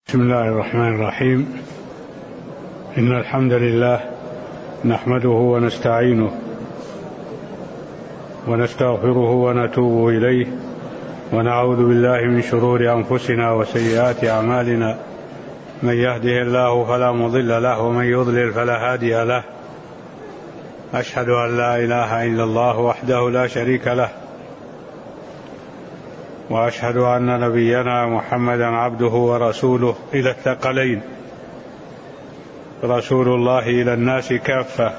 بسم الله الرحمن الرحيم. إن الحمد لله نحمده ونستعينه ونستغفره ونتوب إليه ونعوذ بالله من شرور أنفسنا وسيئات أعمالنا، من يهده الله فلا مضل له ومن يضلل فلا هادي له. أشهد أن لا إله إلا الله وحده لا شريك له، وأشهد أن نبينا محمدا عبده ورسوله إلى الثقلين، رسول الله إلى الناس كافة،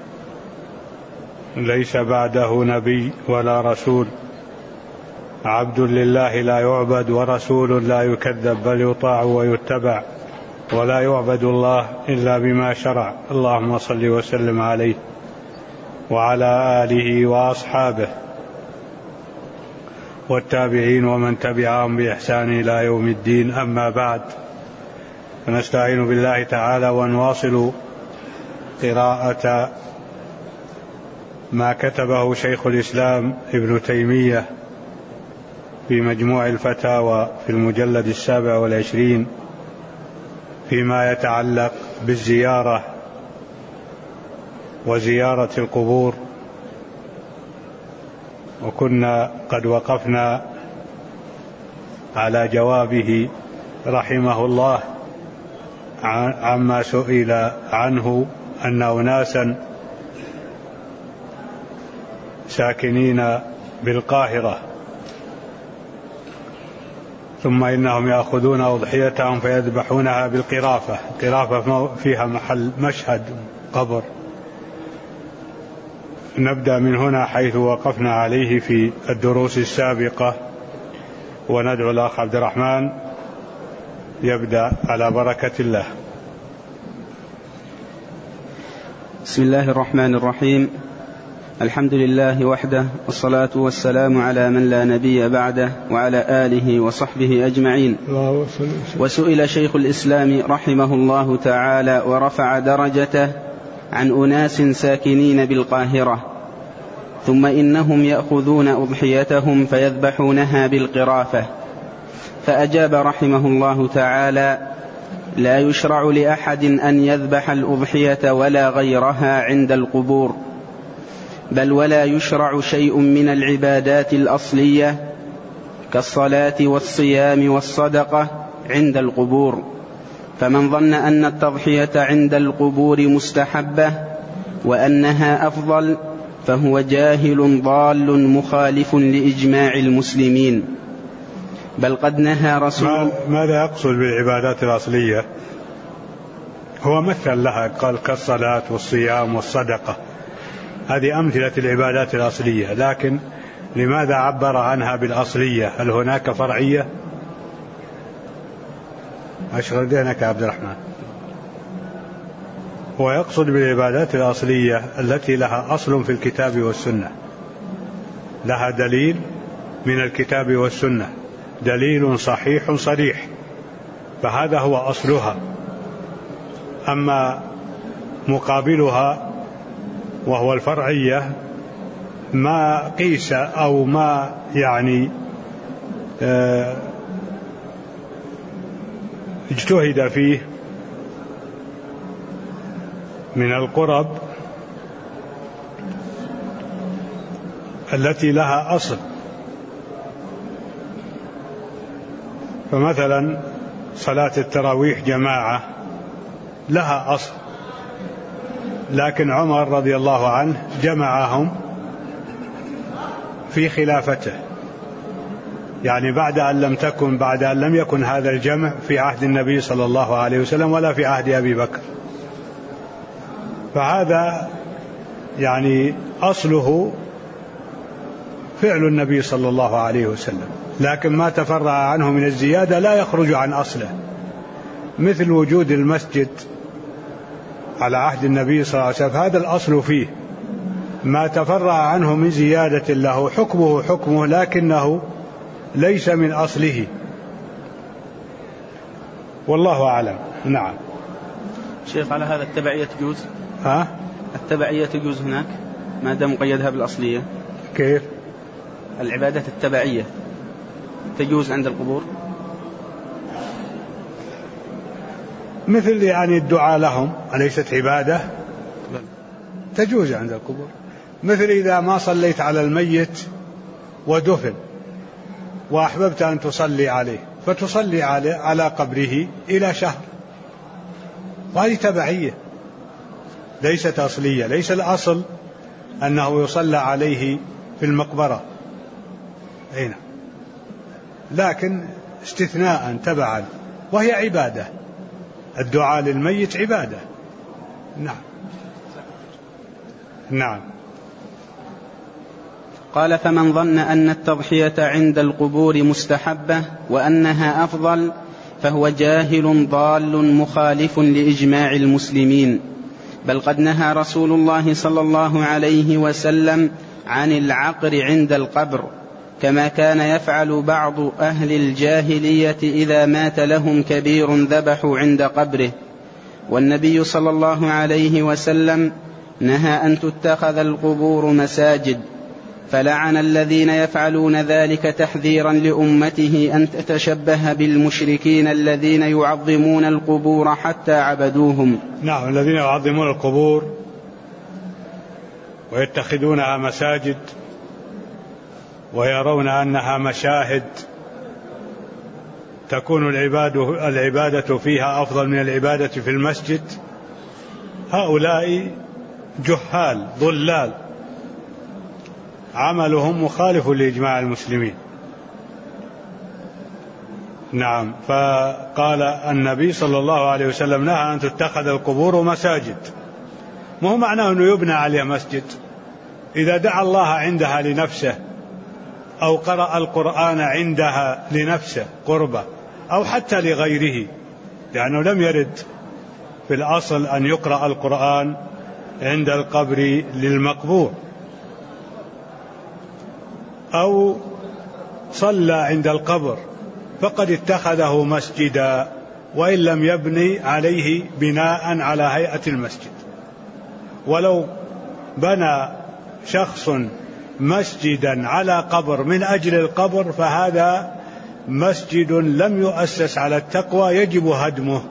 ليس بعده نبي ولا رسول، عبد لله لا يعبد ورسول لا يكذب، بل يطاع ويتبع، ولا يعبد الله إلا بما شرع. اللهم صل وسلم عليه وعلى آله وأصحابه والتابعين ومن تبعهم بإحسان إلى يوم الدين. أما بعد، فنستعين بالله تعالى ونواصل قراءة ما كتبه شيخ الإسلام ابن تيمية في مجموع الفتاوى في المجلد 27 فيما يتعلق بالزيارة وزيارة القبور. وكنا قد وقفنا على جوابه رحمه الله عما سئل عنه أن أناسا ساكنين بالقاهرة ثم إنهم يأخذون أضحيتهم فيذبحونها بالقرافة. القرافة فيها محل مشهد قبر. نبدأ من هنا حيث وقفنا عليه في الدروس السابقة، وندعو الأخ عبد الرحمن يبدأ على بركة الله. بسم الله الرحمن الرحيم. الحمد لله وحده، والصلاة والسلام على من لا نبي بعده وعلى آله وصحبه أجمعين. وسئل شيخ الإسلام رحمه الله تعالى ورفع درجته عن أناس ساكنين بالقاهرة ثم إنهم يأخذون أضحيتهم فيذبحونها بالقرافة، فأجاب رحمه الله تعالى: لا يشرع لأحد أن يذبح الأضحية ولا غيرها عند القبور، بل ولا يشرع شيء من العبادات الأصلية كالصلاة والصيام والصدقة عند القبور. فمن ظن أن التضحية عند القبور مستحبة وأنها أفضل فهو جاهل ضال مخالف لإجماع المسلمين، بل قد نهى رسول. ماذا يقصد بالعبادات الأصلية؟ هو مثل لها، قال كالصلاة والصيام والصدقة، هذه أمثلة العبادات الأصلية، لكن لماذا عبر عنها بالأصلية؟ هل هناك فرعية؟ أشغل ذهنك يا عبد الرحمن. ويقصد بالعبادات الأصلية التي لها أصل في الكتاب والسنة، لها دليل من الكتاب والسنة، دليل صحيح صريح، فهذا هو أصلها. أما مقابلها وهو الفرعية ما قيس أو ما اجتهد فيه من القرب التي لها أصل. فمثلا صلاة التراويح جماعة لها أصل، لكن عمر رضي الله عنه جمعهم في خلافته، يعني بعد أن لم يكن هذا الجمع في عهد النبي صلى الله عليه وسلم ولا في عهد أبي بكر. فهذا أصله فعل النبي صلى الله عليه وسلم، لكن ما تفرع عنه من الزيادة لا يخرج عن أصله، مثل وجود المسجد على عهد النبي صلى الله عليه وسلم، هذا الأصل فيه. ما تفرع عنه من زيادة له حكمه لكنه ليس من أصله، والله أعلم. نعم. شيخ، على هذا التبعية تجوز؟ التبعية تجوز هناك ما دام مقيدها بالأصلية؟ كيف؟ العبادة التبعية تجوز عند القبور؟ مثل يعني الدعاء لهم، أليست عبادة؟ تجوز عند القبور. مثل إذا ما صليت على الميت ودفن وأحببت أن تصلي عليه فتصلي على قبره إلى شهر، وهذه تبعية ليست أصلية. ليس الأصل أنه يصلى عليه في المقبرة هنا، لكن استثناء تبعا، وهي عبادة. الدعاء للميت عبادة. نعم. نعم. قال: فمن ظن أن التضحية عند القبور مستحبة وأنها أفضل فهو جاهل ضال مخالف لإجماع المسلمين، بل قد نهى رسول الله صلى الله عليه وسلم عن العقر عند القبر، كما كان يفعل بعض أهل الجاهلية إذا مات لهم كبير ذبحوا عند قبره. والنبي صلى الله عليه وسلم نهى أن تتخذ القبور مساجد، فلعن الذين يفعلون ذلك تحذيرا لأمته أن تتشبه بالمشركين الذين يعظمون القبور حتى عبدوهم. نعم، الذين يعظمون القبور ويتخذونها مساجد ويرون أنها مشاهد تكون العبادة فيها أفضل من العبادة في المسجد، هؤلاء جهال ضلال عملهم مخالف لإجماع المسلمين. نعم. فقال النبي صلى الله عليه وسلم نهى أن تتخذ القبور مساجد، ما هو معناه أنه يبنى عليها مسجد. إذا دعا الله عندها لنفسه أو قرأ القرآن عندها لنفسه قربة أو حتى لغيره، لأنه لم يرد في الأصل أن يقرأ القرآن عند القبر للمقبور، أو صلى عند القبر فقد اتخذه مسجدا وإن لم يبني عليه بناء على هيئة المسجد. ولو بنى شخص مسجدا على قبر من أجل القبر فهذا مسجد لم يؤسس على التقوى يجب هدمه.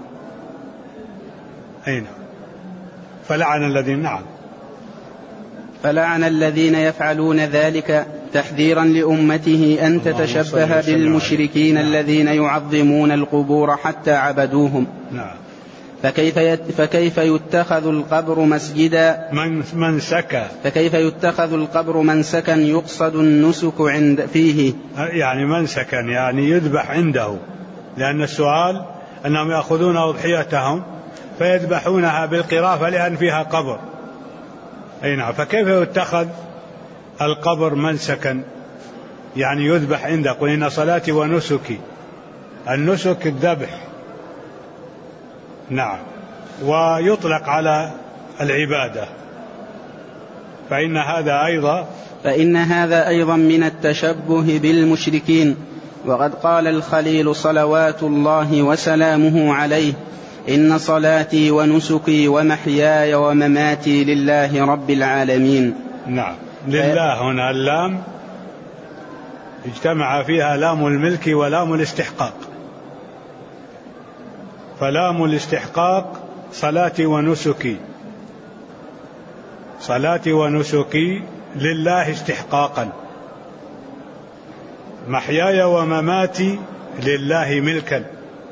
أين فلعن الذين نعم فلعن الذين يفعلون ذلك تحذيرا لأمته أن تتشبه بالمشركين الذين يعظمون القبور حتى عبدوهم. نعم. فكيف يتخذ القبر مسجدا فكيف يتخذ القبر منسكا يقصد النسك فيه، يعني منسكا يعني يذبح عنده، لأن السؤال أنهم يأخذون أضحيتهم فيذبحونها بالقرافة لأن فيها قبر. أي نعم. فكيف يتخذ القبر منسكا يعني يذبح عنده؟ قل إن صلاتي ونسكي، النسك الذبح. نعم. ويطلق على العبادة، فإن هذا أيضا من التشبه بالمشركين. وقد قال الخليل صلوات الله وسلامه عليه: إن صلاتي ونسكي ومحياي ومماتي لله رب العالمين. نعم. لله هنا اللام اجتمع فيها لام الملك ولام الاستحقاق، فلام الاستحقاق صلاتي ونسكي لله استحقاقا، محياي ومماتي لله ملكا.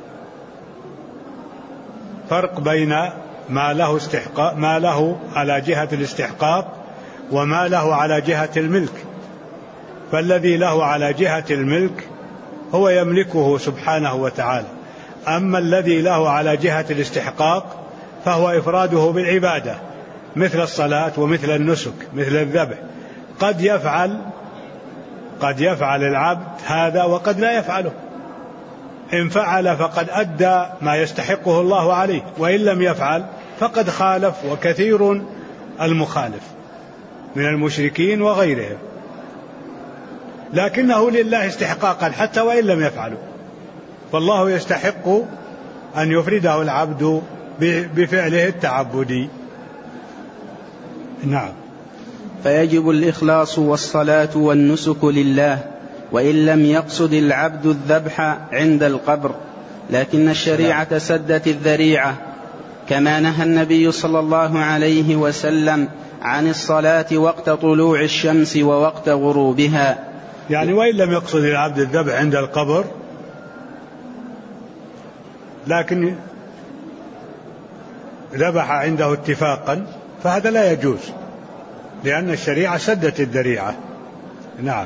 فرق بين ما له على جهة الاستحقاق وما له على جهة الملك. فالذي له على جهة الملك هو يملكه سبحانه وتعالى، أما الذي له على جهة الاستحقاق فهو إفراده بالعبادة، مثل الصلاة ومثل النسك مثل الذبح. قد يفعل العبد هذا وقد لا يفعله، إن فعل فقد أدى ما يستحقه الله عليه، وإن لم يفعل فقد خالف، وكثير المخالف من المشركين وغيرهم، لكنه لله استحقاقا حتى وإن لم يفعله. فالله يستحق أن يفرده العبد بفعله التعبدي. نعم. فيجب الإخلاص والصلاة والنسك لله، وإن لم يقصد العبد الذبح عند القبر، لكن الشريعة سدت الذريعة، كما نهى النبي صلى الله عليه وسلم عن الصلاة وقت طلوع الشمس ووقت غروبها. يعني وإن لم يقصد العبد الذبح عند القبر، لكن ذبح عنده اتفاقا، فهذا لا يجوز، لأن الشريعة سدت الذريعة. نعم.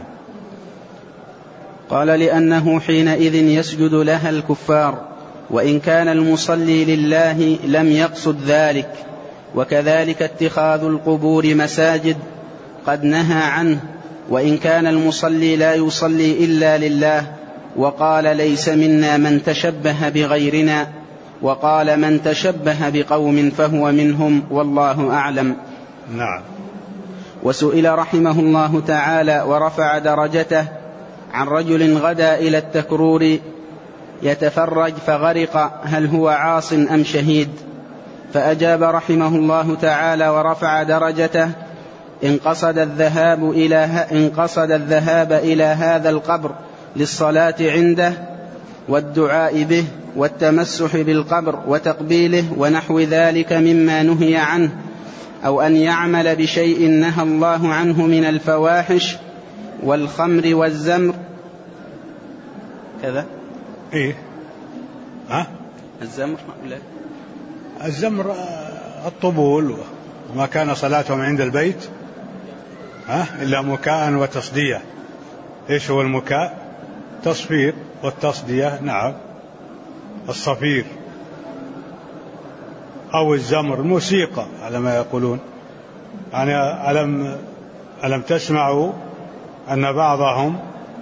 قال لأنه حينئذ يسجد لها الكفار، وإن كان المصلي لله لم يقصد ذلك. وكذلك اتخاذ القبور مساجد قد نهى عنه، وإن كان المصلي لا يصلي إلا لله، وقال ليس منا من تشبه بغيرنا، وقال من تشبه بقوم فهو منهم، والله أعلم. نعم. وسئل رحمه الله تعالى ورفع درجته عن رجل غدا إلى التكرور يتفرج فغرق، هل هو عاص أم شهيد؟ فأجاب رحمه الله تعالى ورفع درجته: إن قصد الذهاب إلى هذا القبر للصلاة عنده والدعاء به والتمسح بالقبر وتقبيله ونحو ذلك مما نهي عنه، أو أن يعمل بشيء نهى الله عنه من الفواحش والخمر والزمر كذا. إيه؟ الزمر لا. الزمر الطبول، وما كان صلاتهم عند البيت إلا مكاء وتصدية. إيش هو المكاء؟ تصفير، والتصدية نعم الصفير، أو الزمر الموسيقى على ما يقولون. يعني ألم تسمعوا أن بعضهم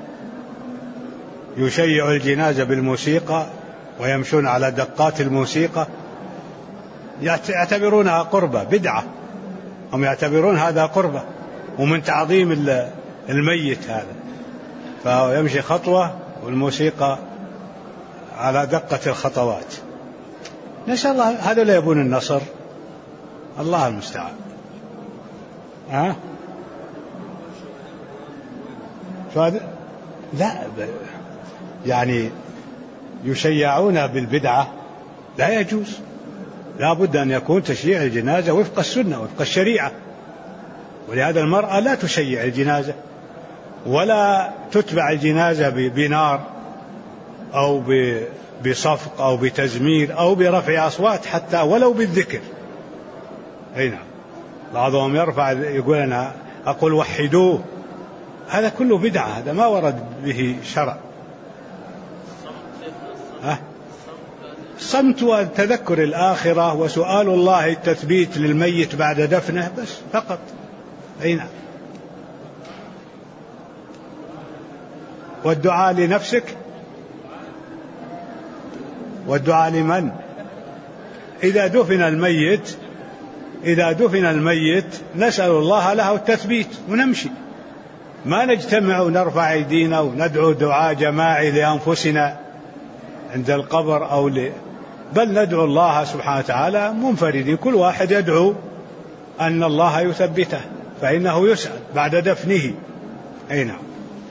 يشيع الجنازة بالموسيقى ويمشون على دقات الموسيقى، يعتبرونها قربة، بدعة، هم يعتبرون هذا قربة ومن تعظيم الميت هذا، فيمشي خطوة والموسيقى على دقة الخطوات. نسأل الله، هذا لا يبون النصر، الله المستعان. لا يعني يشيعون بالبدعة، لا يجوز، لا بد أن يكون تشييع الجنازة وفق السنة وفق الشريعة. ولهذا المرأة لا تشيع الجنازة ولا تتبع الجنازة بنار أو بصفق أو بتزمير أو برفع أصوات، حتى ولو بالذكر. أي نعم. بعضهم يرفع يقول أنا أقول وحدوه، هذا كله بدعة، هذا ما ورد به شرع. الصمت وتذكر الآخرة وسؤال الله التثبيت للميت بعد دفنه بس فقط. أي نعم. والدعاء لنفسك، والدعاء لمن؟ إذا دفن الميت نسأل الله له التثبيت ونمشي، ما نجتمع ونرفع أيدينا وندعو دعاء جماعي لأنفسنا عند القبر بل ندعو الله سبحانه وتعالى منفردين، كل واحد يدعو أن الله يثبته، فإنه يسأل بعد دفنه. أي نعم.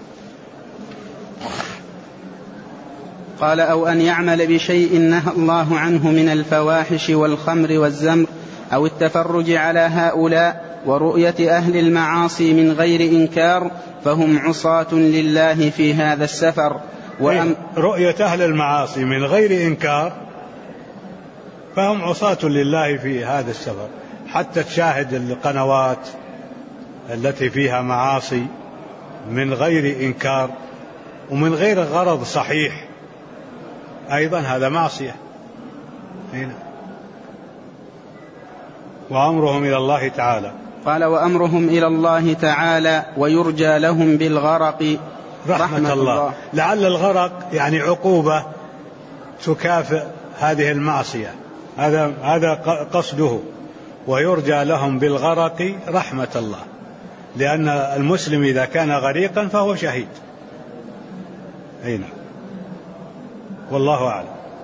قال: أو أن يعمل بشيء نهى الله عنه من الفواحش والخمر والزمر، أو التفرج على هؤلاء ورؤية أهل المعاصي من غير إنكار، فهم عصاة لله في هذا السفر. رؤية أهل المعاصي من غير إنكار فهم عصاة لله في هذا السفر، حتى تشاهد القنوات التي فيها معاصي من غير إنكار ومن غير غرض صحيح، أيضا هذا معصية. هنا. وأمرهم إلى الله تعالى. قال: وأمرهم إلى الله تعالى ويرجى لهم بالغرق رحمة الله. لعل الغرق يعني عقوبة تكافئ هذه المعصية، هذا قصده. ويرجى لهم بالغرق رحمة الله، لأن المسلم إذا كان غريقا فهو شهيد. أي نعم. والله أعلم.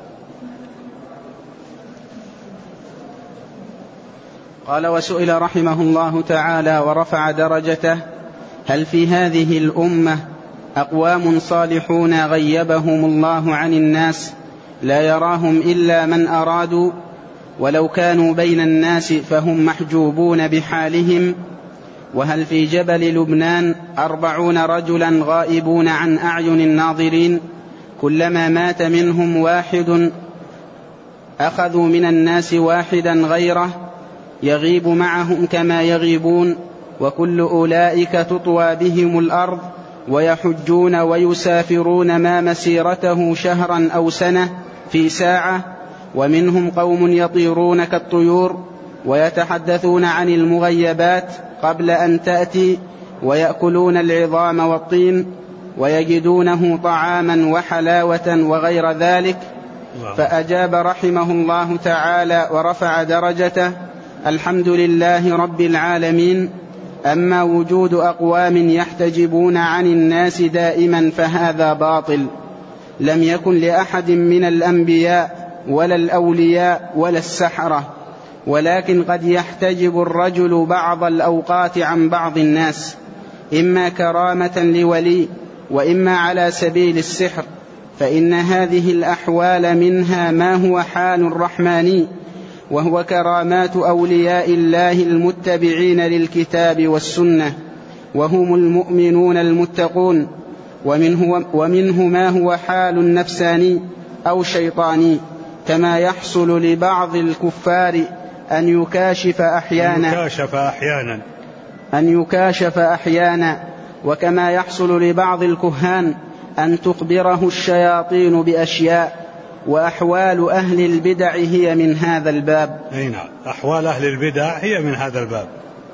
قال: وسئل رحمه الله تعالى ورفع درجته: هل في هذه الأمة أقوام صالحون غيبهم الله عن الناس لا يراهم إلا من أرادوا، ولو كانوا بين الناس فهم محجوبون بحالهم. وهل في جبل لبنان 40 رجلا غائبون عن أعين الناظرين، كلما مات منهم واحد أخذوا من الناس واحدا غيره يغيب معهم كما يغيبون، وكل أولئك تطوى بهم الأرض ويحجون ويسافرون ما مسيرته شهرا أو سنة في ساعة. ومنهم قوم يطيرون كالطيور ويتحدثون عن المغيبات قبل أن تأتي، ويأكلون العظام والطين ويجدونه طعاما وحلاوة وغير ذلك. فأجاب رحمه الله تعالى ورفع درجته: الحمد لله رب العالمين. أما وجود أقوام يحتجبون عن الناس دائما فهذا باطل، لم يكن لأحد من الأنبياء ولا الأولياء ولا السحرة، ولكن قد يحتجب الرجل بعض الأوقات عن بعض الناس، إما كرامة لولي وإما على سبيل السحر، فإن هذه الأحوال منها ما هو حال الرحماني، وهو كرامات أولياء الله المتبعين للكتاب والسنة، وهم المؤمنون المتقون. ومنه ما هو حال نفساني أو شيطاني، كما يحصل لبعض الكفار أن يكاشف أحيانا، وكما يحصل لبعض الكهان أن تخبره الشياطين بأشياء. وأحوال أهل البدع هي من هذا الباب. نعم، أحوال أهل البدع هي من هذا الباب.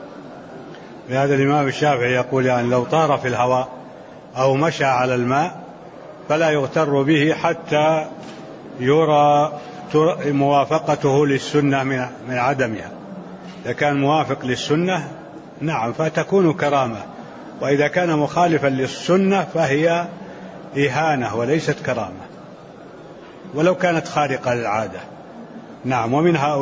لهذا الإمام الشافعي يقول يعني لو طار في الهواء أو مشى على الماء فلا يغتر به حتى يرى موافقته للسنة من عدمها. إذا كان موافق للسنة نعم فتكون كرامة، وإذا كان مخالفا للسنة فهي إهانة وليست كرامة ولو كانت خارقة للعادة. نعم.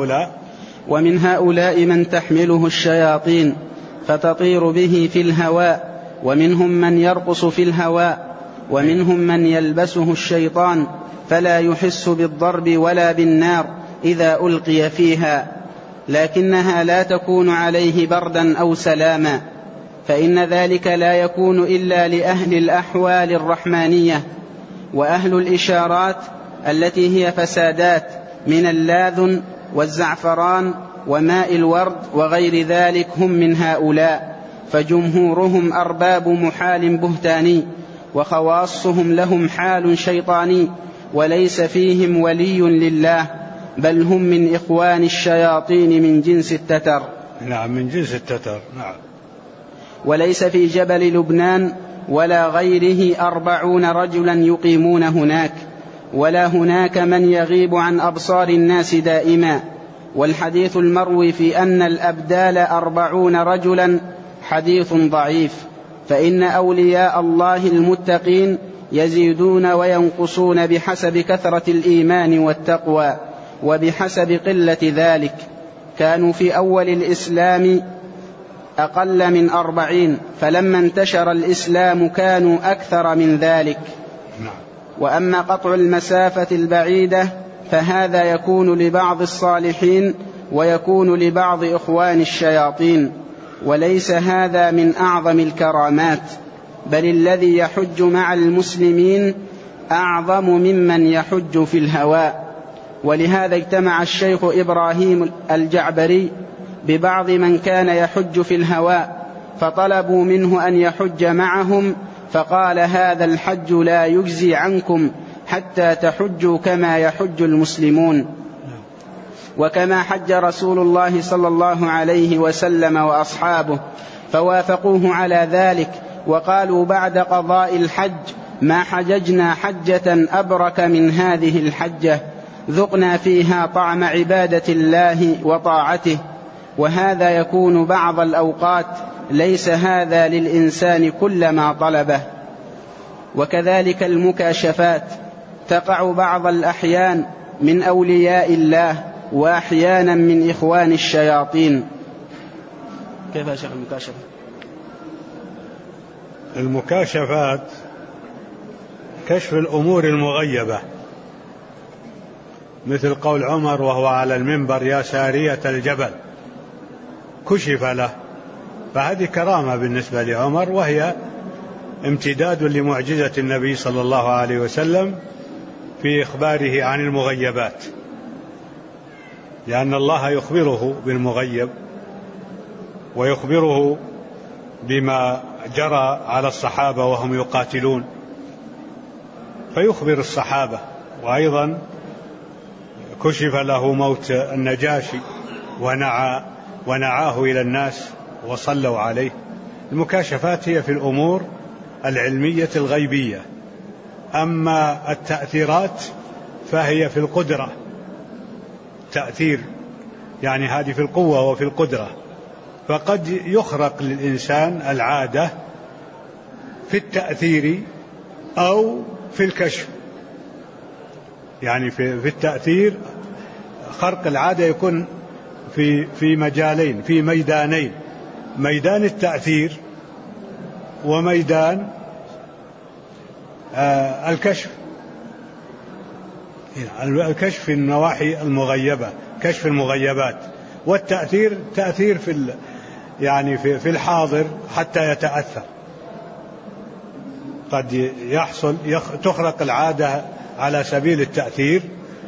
ومن هؤلاء من تحمله الشياطين فتطير به في الهواء، ومنهم من يرقص في الهواء، ومنهم من يلبسه الشيطان فلا يحس بالضرب ولا بالنار إذا ألقي فيها، لكنها لا تكون عليه بردا أو سلاما، فإن ذلك لا يكون إلا لأهل الأحوال الرحمانية. وأهل الإشارات التي هي فسادات من اللاذن والزعفران وماء الورد وغير ذلك هم من هؤلاء، فجمهورهم أرباب محال بهتاني، وخواصهم لهم حال شيطاني، وليس فيهم ولي لله، بل هم من إخوان الشياطين من جنس التتر. نعم، من جنس التتر. نعم. وليس في جبل لبنان ولا غيره 40 رجلا يقيمون هناك، ولا هناك من يغيب عن أبصار الناس دائما. والحديث المروي في أن الأبدال 40 رجلا حديث ضعيف، فإن أولياء الله المتقين يزيدون وينقصون بحسب كثرة الإيمان والتقوى وبحسب قلة ذلك. كانوا في أول الإسلام أقل من 40، فلما انتشر الإسلام كانوا أكثر من ذلك. وأما قطع المسافة البعيدة فهذا يكون لبعض الصالحين ويكون لبعض إخوان الشياطين، وليس هذا من أعظم الكرامات، بل الذي يحج مع المسلمين أعظم ممن يحج في الهواء. ولهذا اجتمع الشيخ إبراهيم الجعبري ببعض من كان يحج في الهواء، فطلبوا منه أن يحج معهم، فقال: هذا الحج لا يجزي عنكم حتى تحجوا كما يحج المسلمون. وكما حج رسول الله صلى الله عليه وسلم وأصحابه فوافقوه على ذلك، وقالوا: بعد قضاء الحج ما حججنا حجة أبرك من هذه الحجة، ذقنا فيها طعم عبادة الله وطاعته. وهذا يكون بعض الأوقات، ليس هذا للإنسان كل ما طلبه. وكذلك المكاشفات تقع بعض الأحيان من أولياء الله، وأحيانا من إخوان الشياطين. كيف يا شيخ المكاشفة؟ المكاشفات كشف الأمور المغيبة، مثل قول عمر وهو على المنبر: يا سارية الجبل، كشف له. فهذه كرامة بالنسبة لعمر، وهي امتداد لمعجزة النبي صلى الله عليه وسلم في إخباره عن المغيبات، لأن الله يخبره بالمغيب ويخبره بما جرى على الصحابة وهم يقاتلون، فيخبر الصحابة. وأيضا كشف له موت النجاشي ونعاه إلى الناس وصلوا عليه. المكاشفات هي في الأمور العلمية الغيبية، أما التأثيرات فهي في القدرة، تأثير يعني هذه في القوة وفي القدرة. فقد يخرق للإنسان العادة في التأثير أو في الكشف. يعني في التأثير خرق العادة يكون في مجالين، في ميدانين: ميدان التأثير وميدان الكشف. الكشف في النواحي المغيبة، كشف المغيبات، والتأثير تأثير في الحاضر حتى يتأثر. قد تخرق العادة على سبيل التأثير،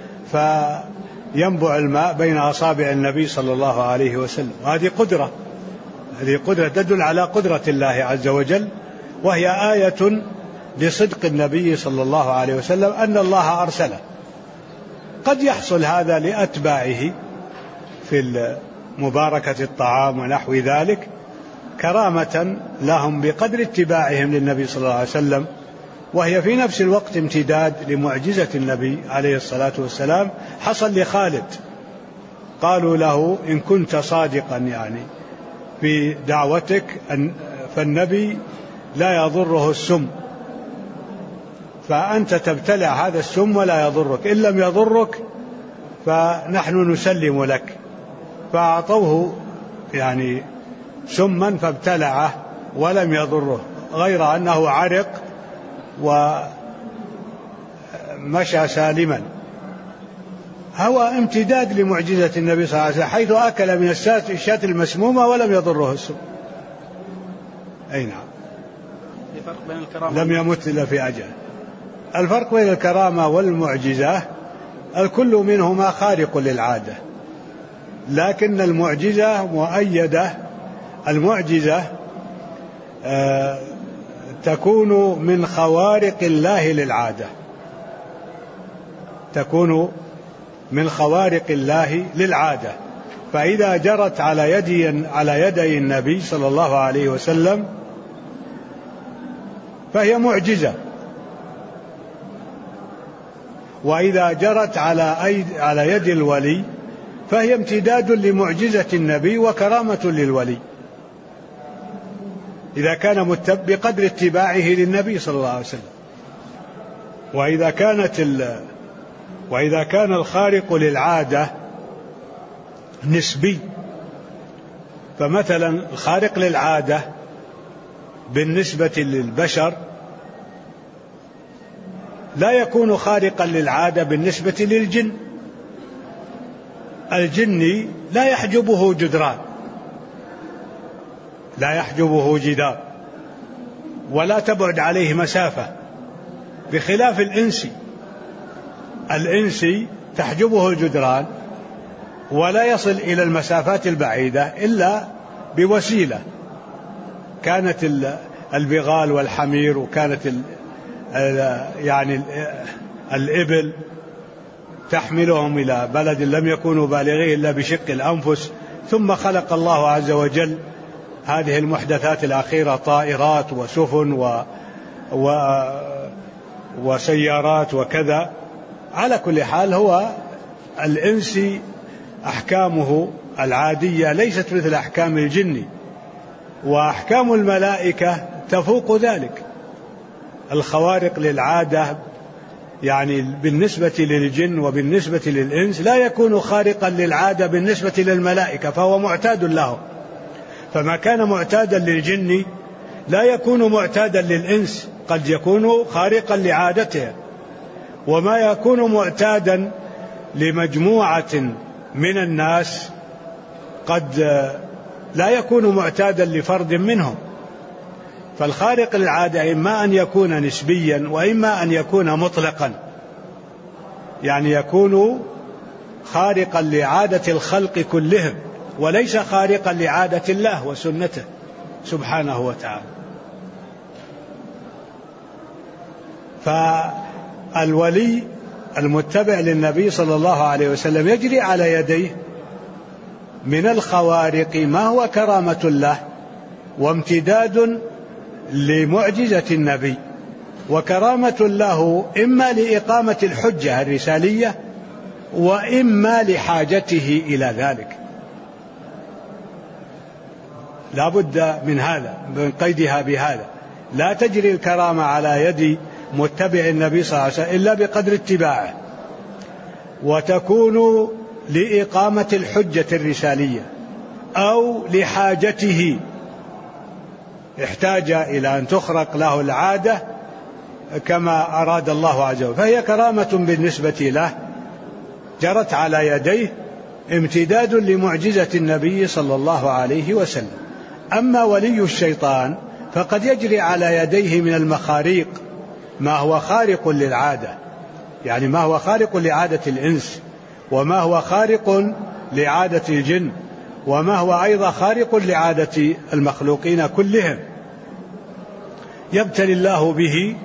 فينبع الماء بين أصابع النبي صلى الله عليه وسلم. وهذه قدرة، هذه قدرة تدل على قدرة الله عز وجل، وهي آية لصدق النبي صلى الله عليه وسلم أن الله أرسله. قد يحصل هذا لأتباعه في مباركة الطعام ونحو ذلك كرامة لهم بقدر اتباعهم للنبي صلى الله عليه وسلم، وهي في نفس الوقت امتداد لمعجزة النبي عليه الصلاة والسلام. حصل لخالد، قالوا له: إن كنت صادقا يعني في دعوتك فالنبي لا يضره السم، فأنت تبتلع هذا السم ولا يضرك، إن لم يضرك فنحن نسلم لك. فأعطوه يعني سما فابتلعه ولم يضره، غير أنه عرق ومشى سالما. هو امتداد لمعجزة النبي صلى الله عليه وسلم، حيث أكل من الشاة المسمومة ولم يضره السم. أي نعم، لم يمت إلا في أجل. الفرق بين الكرامة والمعجزة: الكل منهما خارق للعادة، لكن المعجزة مؤيدة. المعجزة تكون من خوارق الله للعادة، تكون من خوارق الله للعادة. فإذا جرت على يدي النبي صلى الله عليه وسلم فهي معجزة، وإذا جرت على يد الولي فهي امتداد لمعجزة النبي وكرامة للولي، إذا كان بقدر اتباعه للنبي صلى الله عليه وسلم. وإذا كان الخارق للعادة نسبي، فمثلا الخارق للعادة بالنسبة للبشر لا يكون خارقا للعادة بالنسبة للجن. الجن لا يحجبه جدران، لا يحجبه جدار، ولا تبعد عليه مسافة، بخلاف الإنسي تحجبه الجدران ولا يصل إلى المسافات البعيدة إلا بوسيلة، كانت البغال والحمير، وكانت يعني الإبل تحملهم إلى بلد لم يكونوا بالغيه إلا بشق الأنفس. ثم خلق الله عز وجل هذه المحدثات الأخيرة: طائرات وسفن وسيارات وكذا. على كل حال هو الإنسي أحكامه العادية ليست مثل أحكام الجن، وأحكام الملائكة تفوق ذلك. الخوارق للعادة يعني بالنسبة للجن وبالنسبة للإنس لا يكون خارقا للعادة بالنسبة للملائكة، فهو معتاد له. فما كان معتادا للجن لا يكون معتادا للإنس، قد يكون خارقا لعادته. وما يكون معتادا لمجموعة من الناس قد لا يكون معتادا لفرد منهم. فالخارق للعادة إما أن يكون نسبيا وإما أن يكون مطلقا، يعني يكون خارقا لعادة الخلق كلهم وليس خارقا لعادة الله وسنته سبحانه وتعالى. فالولي المتبع للنبي صلى الله عليه وسلم يجري على يديه من الخوارق ما هو كرامة له وامتداد لمعجزة النبي، وكرامة له إما لإقامة الحجة الرسالية وإما لحاجته إلى ذلك. لا بد من هذا، من قيدها بهذا. لا تجري الكرامة على يد متبع النبي صلى الله عليه وسلم إلا بقدر اتباعه، وتكون لإقامة الحجة الرسالية أو لحاجته، احتاج إلى أن تخرق له العادة كما أراد الله عز وجل، فهي كرامة بالنسبة له جرت على يديه امتداد لمعجزة النبي صلى الله عليه وسلم. أما ولي الشيطان فقد يجري على يديه من المخاريق ما هو خارق للعادة، يعني ما هو خارق لعادة الإنس، وما هو خارق لعادة الجن، وما هو أيضا خارق لعادة المخلوقين كلهم. يبتلي الله به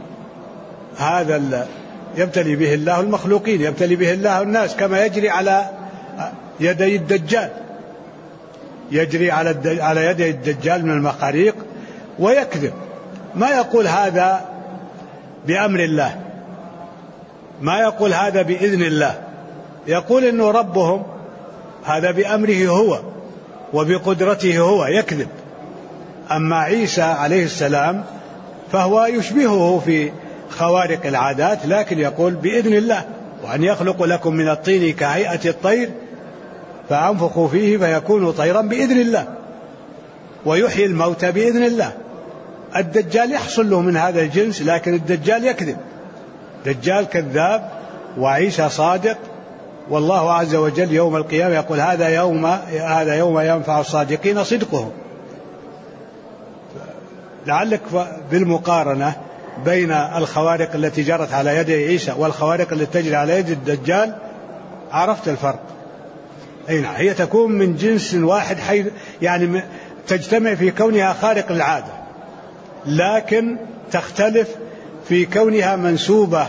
يبتلي به الله المخلوقين، يبتلي به الله الناس، كما يجري على يدي الدجال، يجري على يدي الدجال من المخاريق ويكذب. ما يقول هذا بأمر الله، ما يقول هذا بإذن الله، يقول إنه ربهم، هذا بأمره هو وبقدرته هو، يكذب. أما عيسى عليه السلام فهو يشبهه في خوارق العادات، لكن يقول بإذن الله، وأن يخلق لكم من الطين كهيئة الطير فأنفخوا فيه فيكون طيرا بإذن الله، ويحيي الموتى بإذن الله. الدجال يحصل له من هذا الجنس، لكن الدجال يكذب، دجال كذاب وعيسى صادق. والله عز وجل يوم القيامة يقول هذا يوم ينفع الصادقين صدقهم. لعلك بالمقارنة بين الخوارق التي جرت على يد عيسى والخوارق التي تجري على يد الدجال عرفت الفرق. أي نعم، هي تكون من جنس واحد، حيث يعني تجتمع في كونها خارق العادة، لكن تختلف في كونها منسوبة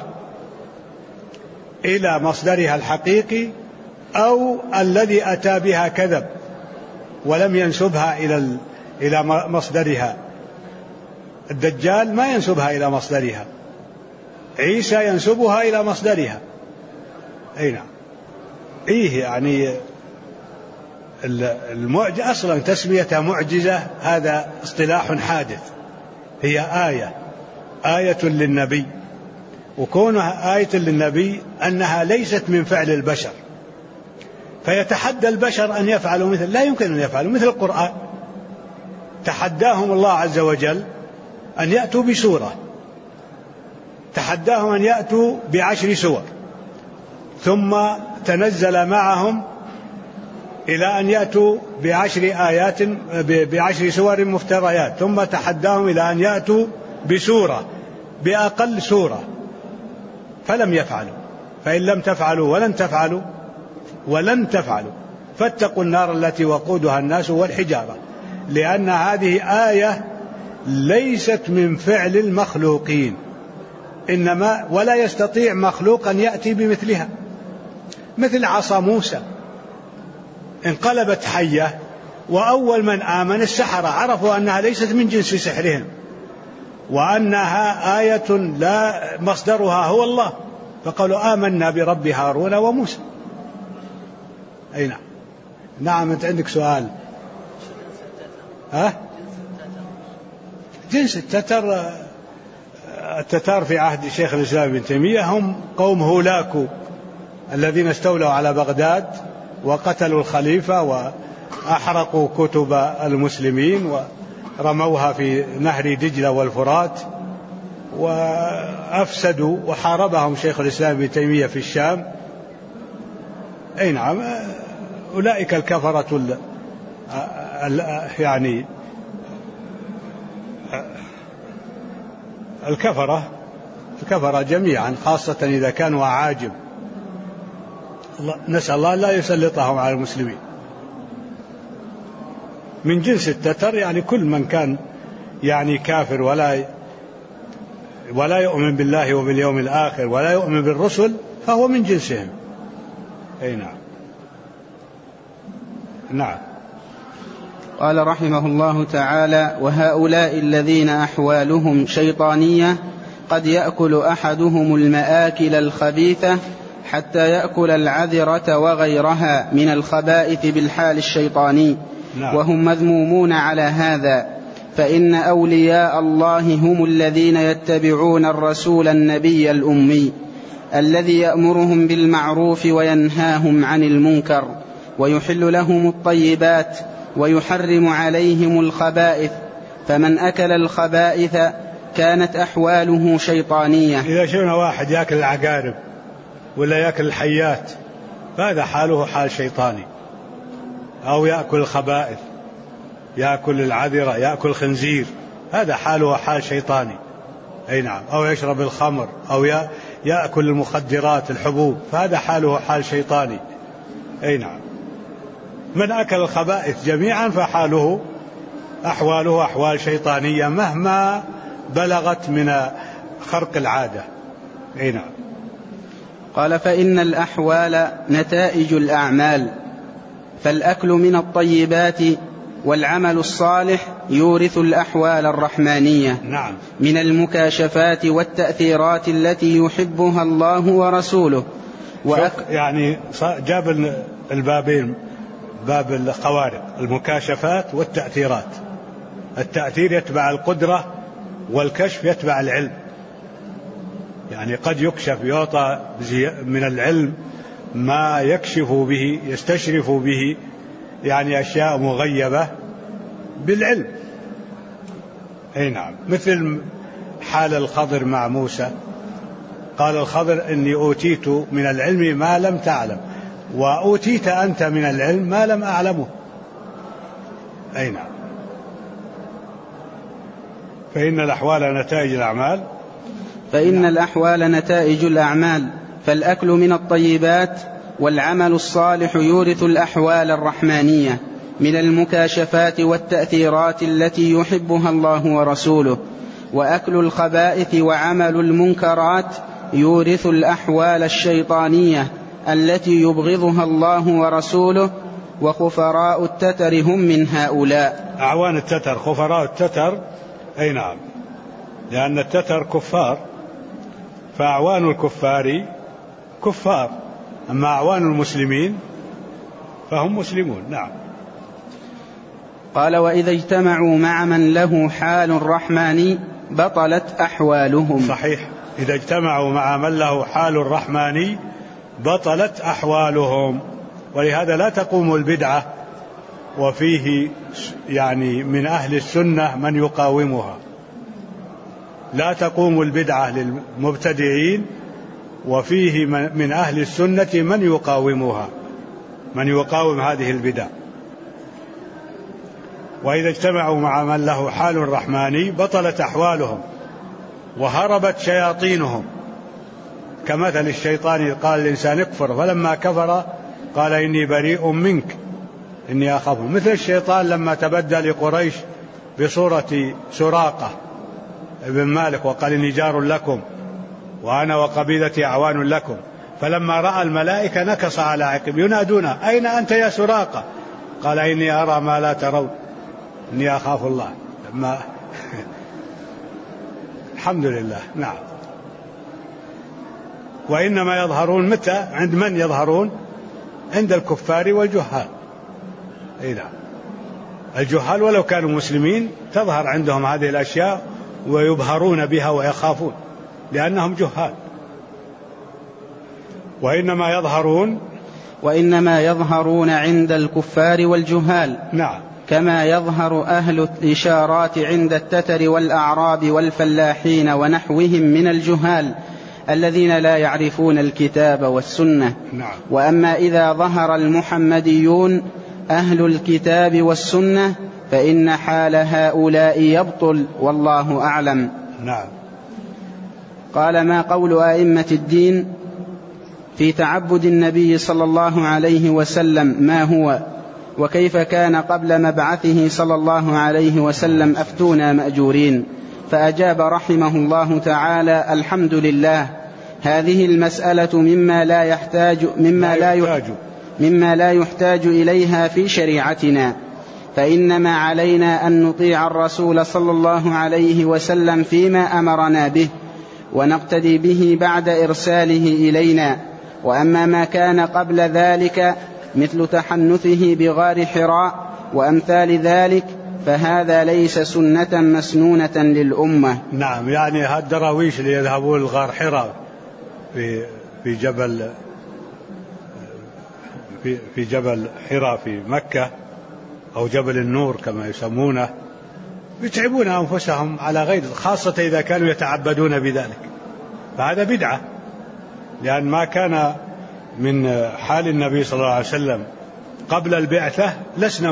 إلى مصدرها الحقيقي أو الذي أتى بها كذب ولم ينسبها إلى مصدرها. الدجال ما ينسبها إلى مصدرها، عيسى ينسبها إلى مصدرها. أي نعم. يعني المعجزة أصلا تسميتها معجزة هذا اصطلاح حادث، هي آية للنبي، وكونها آية للنبي أنها ليست من فعل البشر، فيتحدى البشر أن يفعلوا لا يمكن أن يفعلوا مثل القرآن. تحداهم الله عز وجل أن يأتوا بسورة، تحداهم أن يأتوا ب10 سور، ثم تنزل معهم إلى أن يأتوا ب10 سور مفتريات، ثم تحداهم إلى أن يأتوا بسورة بأقل سورة، فلم يفعلوا. فإن لم تفعلوا ولن تفعلوا فاتقوا النار التي وقودها الناس والحجارة، لأن هذه آية ليست من فعل المخلوقين، إنما ولا يستطيع مخلوق أن يأتي بمثلها. مثل عصا موسى انقلبت حية، وأول من آمن السحرة عرفوا أنها ليست من جنس سحرهم، وأنها آية لا مصدرها هو الله، فقالوا آمنا برب هارون وموسى. أي نعم. نعم، أنت عندك سؤال. جنس التتار في عهد شيخ الإسلام ابن تيمية هم قوم هولاكو الذين استولوا على بغداد وقتلوا الخليفة وأحرقوا كتب المسلمين ورموها في نهر دجلة والفرات وأفسدوا، وحاربهم شيخ الإسلام ابن تيمية في الشام أي نعم، أولئك الكفرة يعني الكفرة جميعا، خاصة إذا كانوا أعاجم، نسأل الله لا يسلطهم على المسلمين. من جنس التتر يعني كل من كان يعني كافر ولا يؤمن بالله وباليوم الآخر ولا يؤمن بالرسل فهو من جنسهم. أي نعم. نعم. قال رحمه الله تعالى: وهؤلاء الذين أحوالهم شيطانية قد يأكل أحدهم المآكل الخبيثة حتى يأكل العذرة وغيرها من الخبائث بالحال الشيطاني. نعم. وهم مذمومون على هذا، فإن أولياء الله هم الذين يتبعون الرسول النبي الأمي الذي يأمرهم بالمعروف وينهاهم عن المنكر ويحل لهم الطيبات ويحرم عليهم الخبائث، فمن أكل الخبائث كانت أحواله شيطانية. إذا شفنا واحد يأكل العقارب ولا يأكل الحيات فهذا حاله حال شيطاني، أو يأكل الخبائث، يأكل العذرة، يأكل خنزير، هذا حاله حال شيطاني. أي نعم. أو يشرب الخمر أو يأكل المخدرات الحبوب، فهذا حاله حال شيطاني. أي نعم. من أكل الخبائث جميعا فحاله أحواله أحوال شيطانية مهما بلغت من خرق العادة. أي نعم. قال: فإن الأحوال نتائج الأعمال، فالأكل من الطيبات والعمل الصالح يورث الأحوال الرحمانية. نعم. من المكاشفات والتأثيرات التي يحبها الله ورسوله. يعني جاب البابين، باب الخوارق، المكاشفات والتأثيرات. التأثير يتبع القدرة والكشف يتبع العلم، يعني قد يكشف يعطى من العلم ما يكشف به يستشرف به يعني أشياء مغيبة بالعلم. أي نعم. مثل حال الخضر مع موسى، قال الخضر إني أوتيت من العلم ما لم تعلم وأوتيت أنت من العلم ما لم أعلمه. أي نعم. فإن الأحوال نتائج الأعمال. فإن الأحوال نتائج الأعمال، فالأكل من الطيبات والعمل الصالح يورث الأحوال الرحمانية من المكاشفات والتأثيرات التي يحبها الله ورسوله. وأكل الخبائث وعمل المنكرات يورث الأحوال الشيطانية التي يبغضها الله ورسوله. وخفراء التتر هم من هؤلاء. أعوان التتر، خفراء التتر. أي نعم. لأن التتر كفار، فأعوان الكفار كفار، أما أعوان المسلمين فهم مسلمون. نعم. قال: وإذا اجتمعوا مع من له حال رحماني بطلت أحوالهم. صحيح. إذا اجتمعوا مع من له حال رحماني بطلت أحوالهم. ولهذا لا تقوم البدعة وفيه يعني من أهل السنة من يقاومها. لا تقوم البدعة للمبتدعين وفيه من أهل السنة من يقاومها، من يقاوم هذه البدع. وإذا اجتمعوا مع من له حال رحماني بطلت أحوالهم وهربت شياطينهم، كمثل الشيطان قال الإنسان اكفر فلما كفر قال إني بريء منك إني أخاف. مثل الشيطان لما تبدى لقريش بصورة سراقة ابن مالك وقال إني جار لكم وأنا وقبيلتي أعوان لكم، فلما رأى الملائكة نكص على عقب ينادونه أين أنت يا سراقة؟ قال إني أرى ما لا ترون إني أخاف الله. الحمد لله. نعم. وإنما يظهرون متى؟ عند من يظهرون؟ عند الكفار والجهال. إيه نعم. الجهال ولو كانوا مسلمين تظهر عندهم هذه الأشياء ويبهرون بها ويخافون لأنهم جهال. وإنما يظهرون عند الكفار والجهال. نعم. كما يظهر أهل الإشارات عند التتر والأعراب والفلاحين ونحوهم من الجهال الذين لا يعرفون الكتاب والسنة. نعم. وأما إذا ظهر المحمديون أهل الكتاب والسنة فإن حال هؤلاء يبطل، والله أعلم. نعم. قال: ما قول أئمة الدين في تعبد النبي صلى الله عليه وسلم؟ ما هو وكيف كان قبل مبعثه صلى الله عليه وسلم؟ أفتونا مأجورين. فأجاب رحمه الله تعالى: الحمد لله، هذه المسألة مما لا يحتاج إليها في شريعتنا، فإنما علينا أن نطيع الرسول صلى الله عليه وسلم فيما أمرنا به ونقتدي به بعد إرساله إلينا. وأما ما كان قبل ذلك مثل تحنثه بغار حراء وأمثال ذلك فهذا ليس سنة مسنونة للأمة. نعم، يعني هالدراويش اللي يذهبون لغار حراء في جبل حراء في مكة أو جبل النور كما يسمونه، يتعبون أنفسهم على غير، خاصة إذا كانوا يتعبدون بذلك، فهذا بدعة، لأن ما كان من حال النبي صلى الله عليه وسلم قبل البعثة لسنا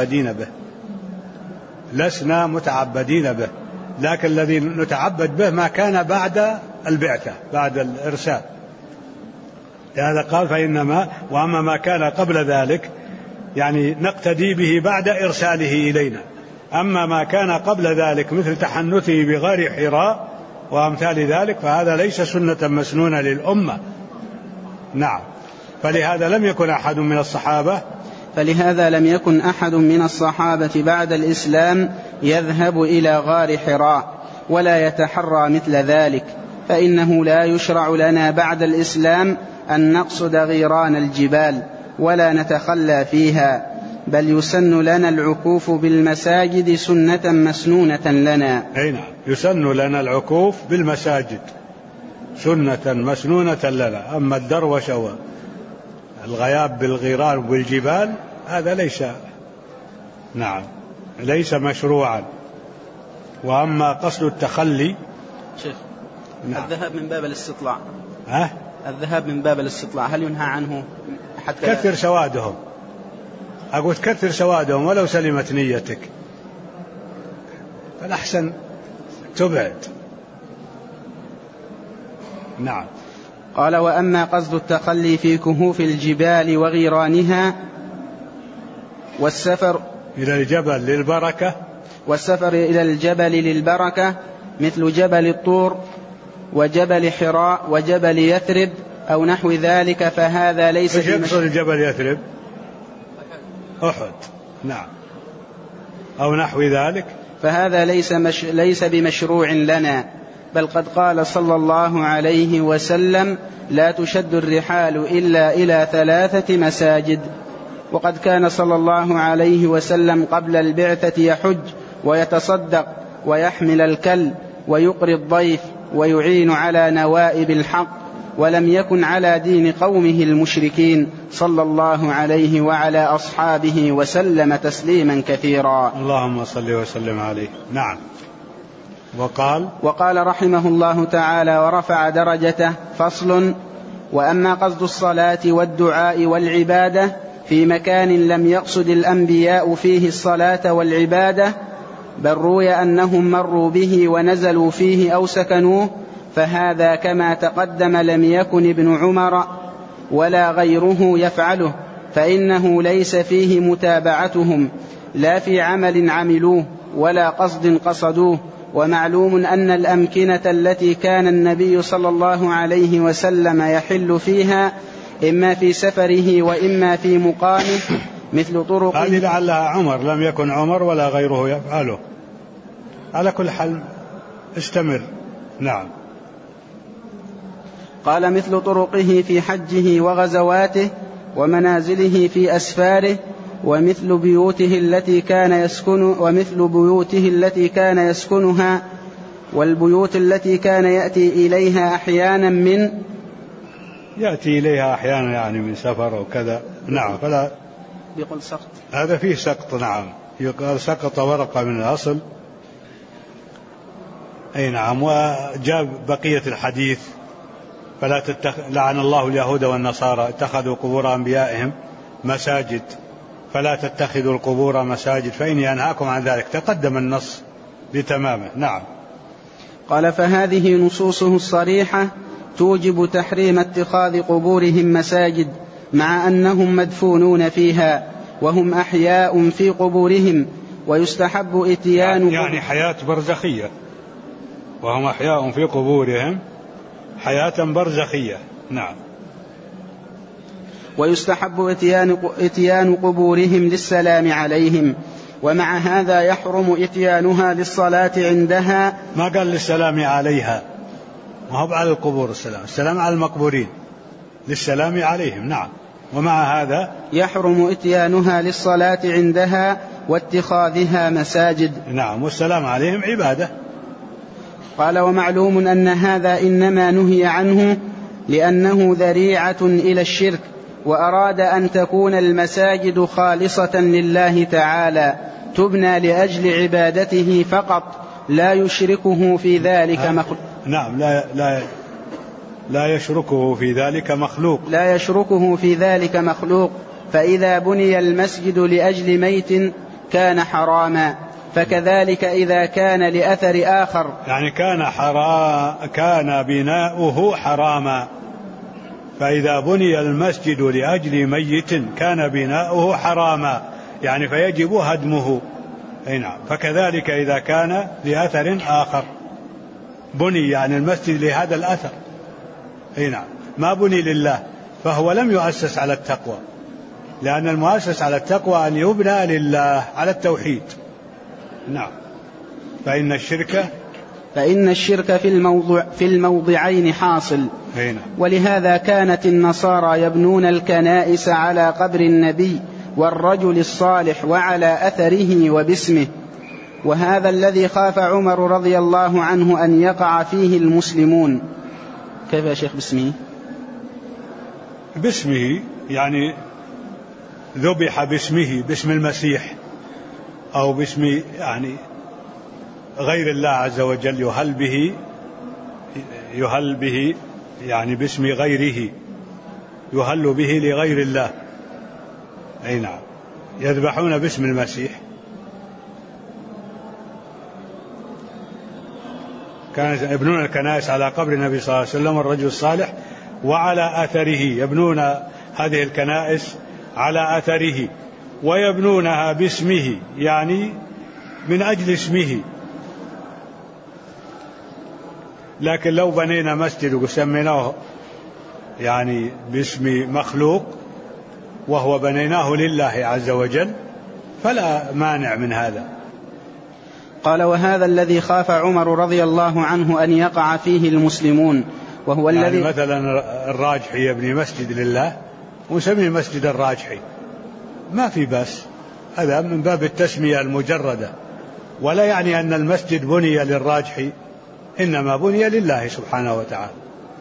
متعبدين به، لكن الذي نتعبد به ما كان بعد البعثة، بعد الإرسال. لهذا قال: فإنما وأما ما كان قبل ذلك يعني نقتدي به بعد إرساله إلينا. أما ما كان قبل ذلك مثل تحنثه بغار حراء وأمثال ذلك فهذا ليس سنة مسنونة للأمة. نعم. فلهذا لم يكن أحد من الصحابة بعد الإسلام يذهب إلى غار حراء ولا يتحرى مثل ذلك، فإنه لا يشرع لنا بعد الإسلام أن نقصد غيران الجبال ولا نتخلى فيها، بل يسن لنا العكوف بالمساجد سنة مسنونة لنا. أي نعم، يسن لنا العكوف بالمساجد سنة مسنونة لنا. أما الدروشة والغياب بالغيران والجبال هذا ليس مشروعا. وأما قصد التخلي شيخ، نعم. الذهاب من باب الاستطلاع، الذهاب من باب الاستطلاع هل ينهى عنه حتى كثر سوادهم؟ أقول كثر سوادهم ولو سلمت نيتك، فالأحسن تبعد. نعم. قال: وأما قصد التخلي في كهوف الجبال وغيرانها والسفر إلى الجبل للبركة مثل جبل الطور وجبل حراء وجبل يثرب أو نحو ذلك فهذا ليس الجبل يثرب أحد. نعم. أو نحو ذلك فهذا ليس بمشروع لنا، بل قد قال صلى الله عليه وسلم: لا تشد الرحال إلا إلى 3 مساجد. وقد كان صلى الله عليه وسلم قبل البعثة يحج ويتصدق ويحمل الكل ويقري الضيف ويعين على نوائب الحق، ولم يكن على دين قومه المشركين، صلى الله عليه وعلى أصحابه وسلم تسليما كثيرا. اللهم صل وسلم عليه. نعم. وقال رحمه الله تعالى: ورفع درجته. فصل: وأما قصد الصلاة والدعاء والعبادة في مكان لم يقصد الأنبياء فيه الصلاة والعبادة، بل روي أنهم مروا به ونزلوا فيه أو سكنوه، فهذا كما تقدم لم يكن ابن عمر ولا غيره يفعله، فإنه ليس فيه متابعتهم لا في عمل عملوه ولا قصد قصدوه. ومعلوم أن الأمكنة التي كان النبي صلى الله عليه وسلم يحل فيها إما في سفره وإما في مقامه مثل طرق. هذه لعلها عمر، لم يكن عمر ولا غيره يفعله. على كل حال استمر. نعم. قال: مثل طرقه في حجه وغزواته ومنازله في أسفاره ومثل بيوته التي كان يسكنها والبيوت التي كان يأتي إليها أحيانا يعني من سفر وكذا. نعم. فلا يقول سقط، هذا فيه سقط. نعم، يقال سقط ورقة من الأصل. أي نعم. وجاب بقية الحديث لعن الله اليهود والنصارى اتخذوا قبور أنبيائهم مساجد فلا تتخذوا القبور مساجد فإني أنهاكم عن ذلك. تقدم النص بتمامه. نعم. قال فهذه نصوصه الصريحة توجب تحريم اتخاذ قبورهم مساجد مع أنهم مدفونون فيها وهم أحياء في قبورهم ويستحب إتيان يعني حياة برزخية وهم أحياء في قبورهم حياة برزخية. نعم. ويستحب إتيان قبورهم للسلام عليهم ومع هذا يحرم إتيانها للصلاة عندها. ما قال للسلام عليها ما هو على القبور السلام على المقبورين للسلام عليهم. نعم. ومع هذا يحرم إتيانها للصلاة عندها واتخاذها مساجد. نعم. والسلام عليهم عبادة. قال ومعلوم أن هذا إنما نهي عنه لأنه ذريعة إلى الشرك وأراد أن تكون المساجد خالصة لله تعالى تبنى لأجل عبادته فقط لا يشركه في ذلك مخلوق. نعم. لا يشركه في ذلك مخلوق. لا يشركه في ذلك مخلوق. فإذا بني المسجد لأجل ميت كان حراما فكذلك إذا كان لأثر آخر يعني كان بناؤه حراما. فإذا بني المسجد لأجل ميت كان بناؤه حراما يعني فيجب هدمه. نعم. فكذلك إذا كان لأثر آخر بني يعني المسجد لهذا الأثر نعم ما بني لله فهو لم يؤسس على التقوى لأن المؤسس على التقوى أن يبنى لله على التوحيد. نعم. فإن الشرك في الموضعين حاصل. ولهذا كانت النصارى يبنون الكنائس على قبر النبي والرجل الصالح وعلى أثره وباسمه وهذا الذي خاف عمر رضي الله عنه أن يقع فيه المسلمون. كيف يا شيخ باسمه يعني ذبح باسمه باسم المسيح أو باسم يعني غير الله عز وجل يهل به يعني باسم غيره يهل به لغير الله. أي نعم. يذبحون باسم المسيح. كانوا يبنون الكنائس على قبر النبي صلى الله عليه وسلم والرجل الصالح وعلى أثره. يبنون هذه الكنائس على أثره ويبنونها باسمه يعني من أجل اسمه. لكن لو بنينا مسجد وسميناه يعني باسم مخلوق وهو بنيناه لله عز وجل فلا مانع من هذا. قال وهذا الذي خاف عمر رضي الله عنه أن يقع فيه المسلمون وهو يعني الذي مثلا الراجحي يبني مسجد لله وسميه مسجد الراجحي ما في بأس. هذا من باب التسمية المجردة ولا يعني أن المسجد بني للراجحي إنما بني لله سبحانه وتعالى.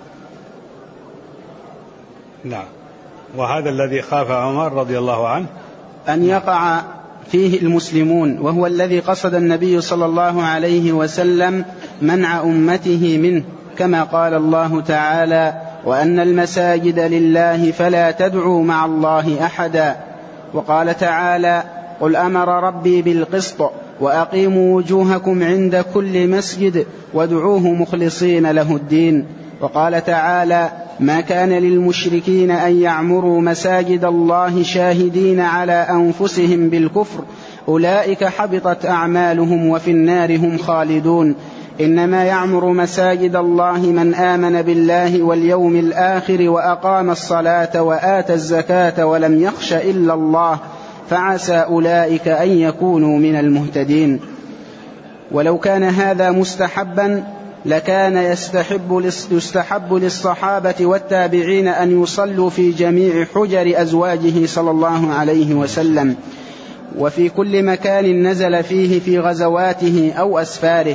نعم. وهذا الذي خاف عمر رضي الله عنه أن يقع فيه المسلمون وهو الذي قصد النبي صلى الله عليه وسلم منع أمته منه كما قال الله تعالى وأن المساجد لله فلا تدعوا مع الله أحدا. وقال تعالى قل أمر ربي بالقسط وأقيموا وجوهكم عند كل مسجد وادعوه مخلصين له الدين. وقال تعالى ما كان للمشركين أن يعمروا مساجد الله شاهدين على أنفسهم بالكفر أولئك حبطت أعمالهم وفي النار هم خالدون إنما يعمر مساجد الله من آمن بالله واليوم الآخر وأقام الصلاة وآتى الزكاة ولم يخش إلا الله فعسى أولئك أن يكونوا من المهتدين. ولو كان هذا مستحبا لكان يستحب للصحابة والتابعين أن يصلوا في جميع حجر أزواجه صلى الله عليه وسلم وفي كل مكان نزل فيه في غزواته أو أسفاره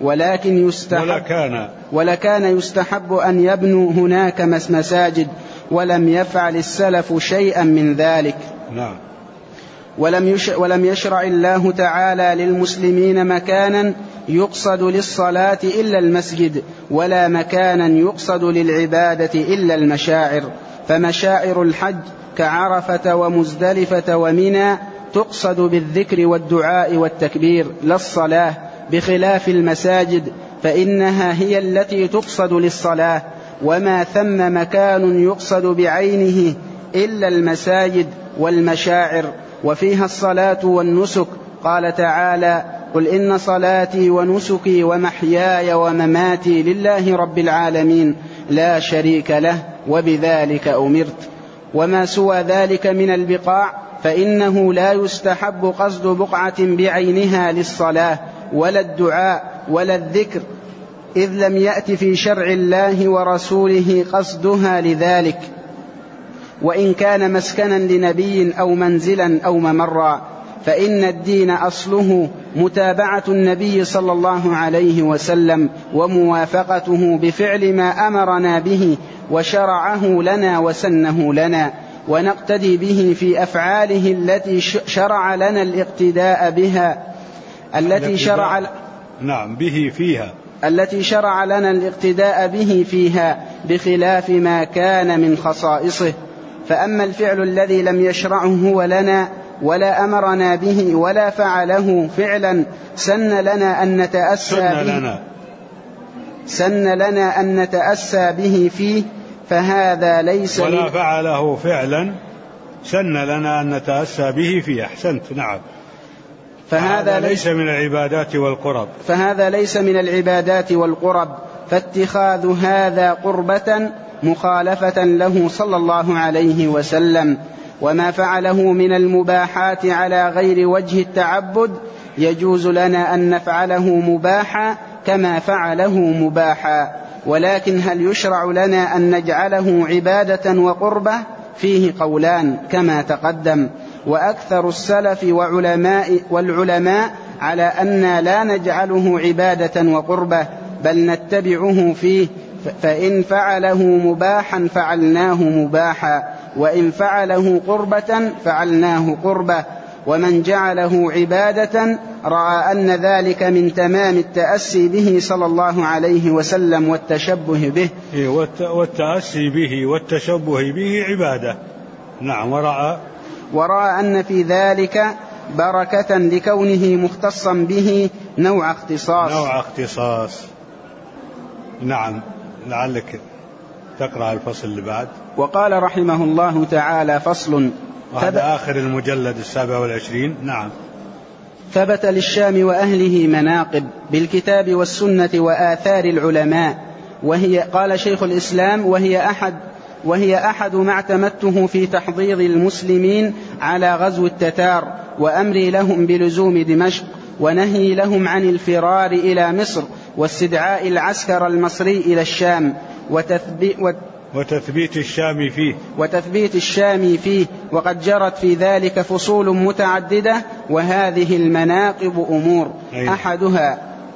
ولكان يستحب أن يبنوا هناك مساجد ولم يفعل السلف شيئا من ذلك. نعم. ولم يشرع الله تعالى للمسلمين مكانا يقصد للصلاة إلا المسجد، ولا مكانا يقصد للعبادة إلا المشاعر، فمشاعر الحج كعرفة ومزدلفة ومنى تقصد بالذكر والدعاء والتكبير لا الصلاة، بخلاف المساجد فإنها هي التي تقصد للصلاة، وما ثم مكان يقصد بعينه إلا المساجد والمشاعر، وفيها الصلاة والنسك. قال تعالى: قل إن صلاتي ونسكي ومحياي ومماتي لله رب العالمين لا شريك له وبذلك أمرت. وما سوى ذلك من البقاع فإنه لا يستحب قصد بقعة بعينها للصلاة ولا الدعاء ولا الذكر، إذ لم يأت في شرع الله ورسوله قصدها لذلك، وإن كان مسكنا لنبي أو منزلا أو ممرا، فإن الدين أصله متابعة النبي صلى الله عليه وسلم وموافقته بفعل ما أمرنا به وشرعه لنا وسنه لنا، ونقتدي به في أفعاله التي شرع لنا الاقتداء بها، التي شرع لنا الاقتداء به فيها، بخلاف ما كان من خصائصه. فأما الفعل الذي لم يشرعه هو لنا ولا أمرنا به ولا فعله فعلا سن لنا أن نتأسى به فيه، فهذا ليس ولا فعله فعلا سن لنا أن نتأسى به فيه. أحسنت، نعم. فهذا ليس من العبادات والقرب، فاتخاذ هذا قربة مخالفة له صلى الله عليه وسلم. وما فعله من المباحات على غير وجه التعبد يجوز لنا أن نفعله مباحا كما فعله مباحا، ولكن هل يشرع لنا أن نجعله عبادة وقربة؟ فيه قولان كما تقدم، وأكثر السلف والعلماء على أن لا نجعله عبادة وقربة، بل نتبعه فيه، فإن فعله مباحا فعلناه مباحا، وإن فعله قربة فعلناه قربة. ومن جعله عبادة رأى أن ذلك من تمام التأسي به صلى الله عليه وسلم والتشبه به. والتأسي به والتشبه به عبادة، نعم. ورأى أن في ذلك بركة لكونه مختصا به نوع اختصاص. نعم. لعلك تقرأ الفصل اللي بعد. وقال رحمه الله تعالى: فصل. هذا آخر المجلد 27. نعم. ثبت للشام وأهله مناقب بالكتاب والسنة وآثار العلماء، قال شيخ الإسلام: وهي أحد ما اعتمدته في تحضيض المسلمين على غزو التتار، وأمري لهم بلزوم دمشق، ونهي لهم عن الفرار إلى مصر، واستدعاء العسكر المصري إلى الشام، وتثبيت الشام فيه، وقد جرت في ذلك فصول متعددة، وهذه المناقب أمور أحدها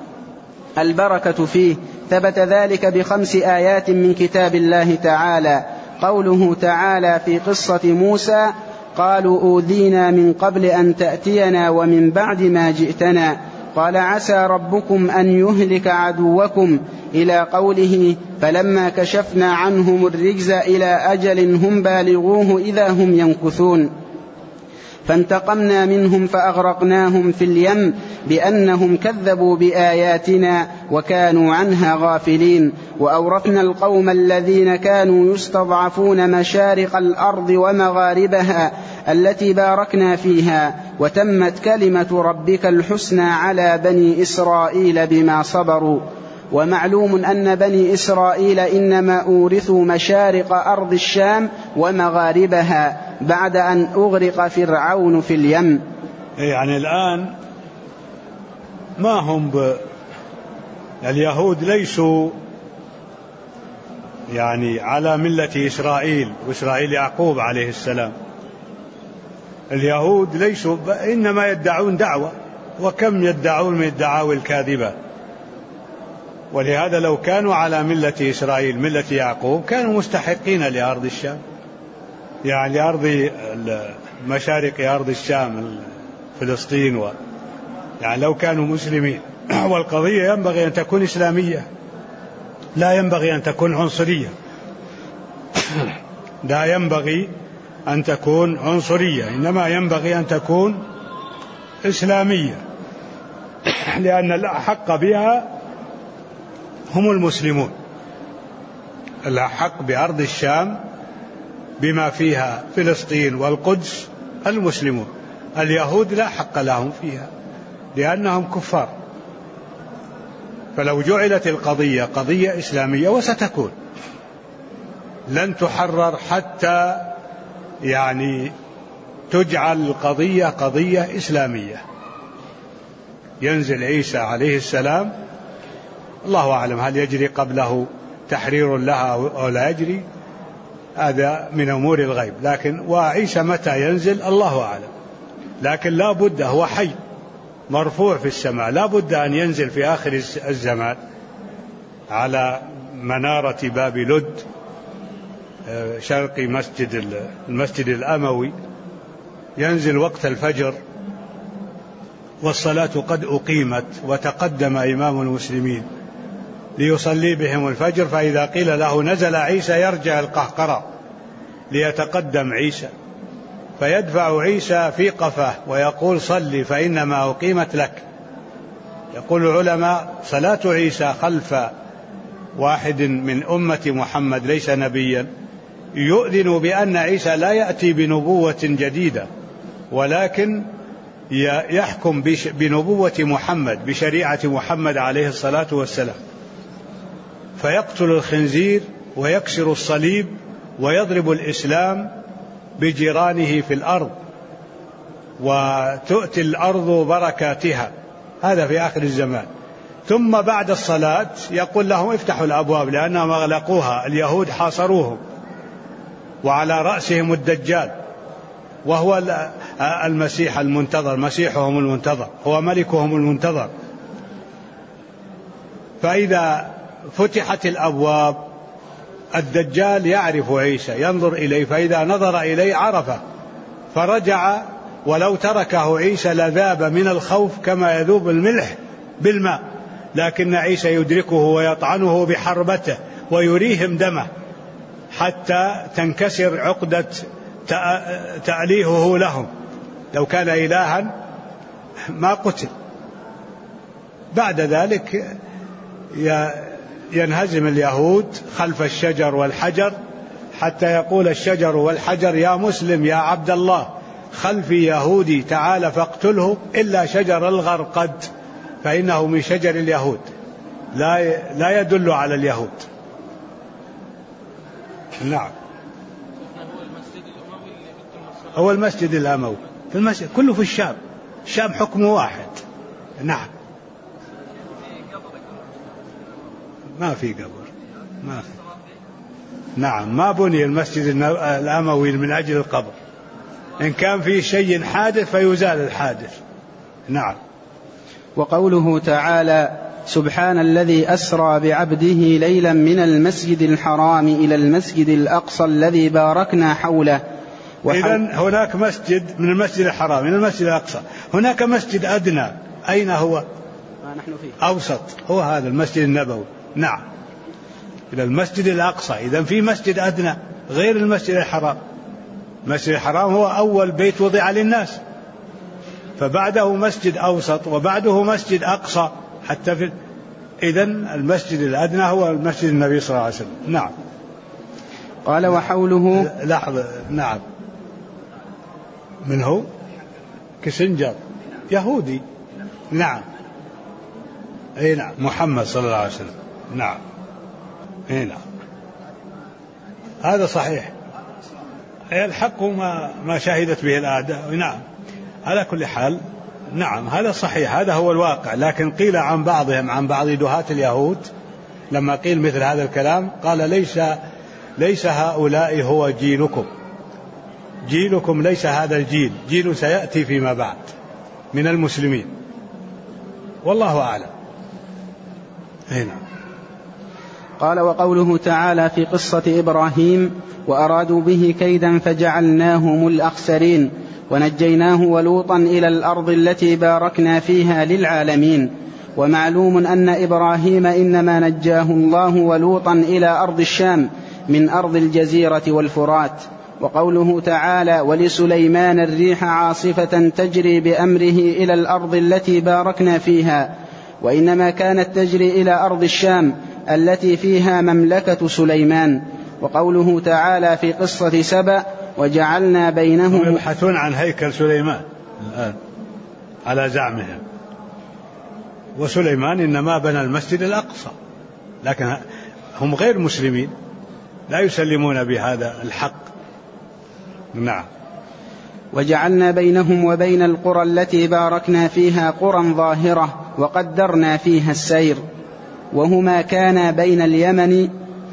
البركة فيه. ثبت ذلك ب5 آيات من كتاب الله تعالى. قوله تعالى في قصة موسى: قالوا أوذينا من قبل أن تأتينا ومن بعد ما جئتنا، قال عسى ربكم أن يهلك عدوكم، إلى قوله: فلما كشفنا عنهم الرجز إلى أجل هم بالغوه إذا هم ينكثون، فانتقمنا منهم فأغرقناهم في اليم بأنهم كذبوا بآياتنا وكانوا عنها غافلين، وأورثنا القوم الذين كانوا يستضعفون مشارق الأرض ومغاربها التي باركنا فيها، وتمت كلمة ربك الحسنى على بني إسرائيل بما صبروا. ومعلوم أن بني إسرائيل إنما أورثوا مشارق أرض الشام ومغاربها بعد أن أغرق فرعون في اليم. يعني الآن ما هم اليهود ليسوا يعني على ملة إسرائيل وإسرائيل يعقوب عليه السلام. اليهود ليسوا، إنما يدعون دعوة، وكم يدعون من الدعاوى الكاذبة. ولهذا لو كانوا على ملة إسرائيل ملة يعقوب كانوا مستحقين لأرض الشام، يعني لأرض مشارق أرض الشام فلسطين يعني لو كانوا مسلمين. والقضية ينبغي أن تكون إسلامية، لا ينبغي أن تكون عنصرية، لا ينبغي أن تكون عنصرية، إنما ينبغي أن تكون إسلامية، لأن الأحق بها هم المسلمون، الأحق بأرض الشام بما فيها فلسطين والقدس المسلمون، اليهود لا حق لهم فيها لأنهم كفار. فلو جعلت القضية قضية إسلامية، وستكون، لن تحرر حتى تجعل القضية قضية إسلامية. ينزل عيسى عليه السلام، الله أعلم هل يجري قبله تحرير لها أو لا يجري، هذا من أمور الغيب، لكن وعيسى متى ينزل الله أعلم، لكن لا بد، هو حي مرفوع في السماء، لا بد أن ينزل في آخر الزمان على منارة باب لد شرقي المسجد الأموي، ينزل وقت الفجر والصلاة قد أقيمت، وتقدم إمام المسلمين ليصلي بهم الفجر، فإذا قيل له نزل عيسى يرجع القهقرة ليتقدم عيسى، فيدفع عيسى في قفاه ويقول صلي فإنما أقيمت لك. يقول العلماء صلاة عيسى خلف واحد من أمة محمد ليس نبيا يؤذن بأن عيسى لا يأتي بنبوة جديدة، ولكن يحكم بنبوة محمد، بشريعة محمد عليه الصلاة والسلام، فيقتل الخنزير ويكسر الصليب ويضرب الإسلام بجيرانه في الأرض، وتؤتي الأرض بركاتها، هذا في آخر الزمان. ثم بعد الصلاة يقول لهم افتحوا الأبواب لأنهم أغلقوها، اليهود حاصروهم، وعلى رأسهم الدجال وهو المسيح المنتظر، مسيحهم المنتظر، هو ملكهم المنتظر. فإذا فتحت الأبواب الدجال يعرف عيسى، ينظر إليه، فإذا نظر إليه عرفه فرجع، ولو تركه عيسى لذاب من الخوف كما يذوب الملح بالماء، لكن عيسى يدركه ويطعنه بحربته ويريهم دمه حتى تنكسر عقدة تأليهه لهم، لو كان إلها ما قتل. بعد ذلك ينهزم اليهود خلف الشجر والحجر، حتى يقول الشجر والحجر يا مسلم يا عبد الله خلفي يهودي تعال فاقتله إلا شجر الغرقد فإنه من شجر اليهود، لا يدل على اليهود. نعم، هو المسجد الأموي، في المسجد كله في الشام، الشام حكمه واحد. نعم، ما في قبر، ما في. نعم، ما بني المسجد الأموي من أجل القبر، إن كان في شيء حادث فيزال الحادث. نعم. وقوله تعالى سبحان الذي أسرى بعبده ليلا من المسجد الحرام إلى المسجد الأقصى الذي باركنا حوله. إذن هناك مسجد من المسجد الحرام إلى المسجد الأقصى، هناك مسجد أدنى، أين هو؟ نحن فيه أوسط، هو هذا المسجد النبوي. نعم، إلى المسجد الأقصى. إذن في مسجد أدنى غير المسجد الحرام. المسجد الحرام هو أول بيت وضع للناس، فبعده مسجد أوسط وبعده مسجد أقصى حتى في. إذن المسجد الأدنى هو المسجد النبي صلى الله عليه وسلم. نعم. قال وحوله. لحظة. نعم. من هو؟ كسنجر يهودي. نعم. أي نعم، محمد صلى الله عليه وسلم. نعم. أي نعم، هذا صحيح، الحق ما شهدت به الأعداء. نعم، على كل حال نعم هذا صحيح، هذا هو الواقع. لكن قيل عن بعضهم، عن بعض دهاة اليهود لما قيل مثل هذا الكلام قال ليس هؤلاء هو جيلكم ليس هذا الجيل، جيل سيأتي فيما بعد من المسلمين، والله أعلم. هنا قال وقوله تعالى في قصة إبراهيم وأرادوا به كيدا فجعلناهم الأخسرين ونجيناه ولوطا إلى الأرض التي باركنا فيها للعالمين. ومعلوم أن إبراهيم إنما نجاه الله ولوطا إلى أرض الشام من أرض الجزيرة والفرات. وقوله تعالى ولسليمان الريح عاصفة تجري بأمره إلى الأرض التي باركنا فيها، وإنما كانت تجري إلى أرض الشام التي فيها مملكة سليمان. وقوله تعالى في قصة سبأ وجعلنا بينهم يبحثون عن هيكل سليمان الآن على زعمهم، وسليمان إنما بنى المسجد الأقصى، لكن هم غير مسلمين لا يسلمون بهذا الحق. نعم. وجعلنا بينهم وبين القرى التي باركنا فيها قرى ظاهرة وقدرنا فيها السير، وهما كانا بين اليمن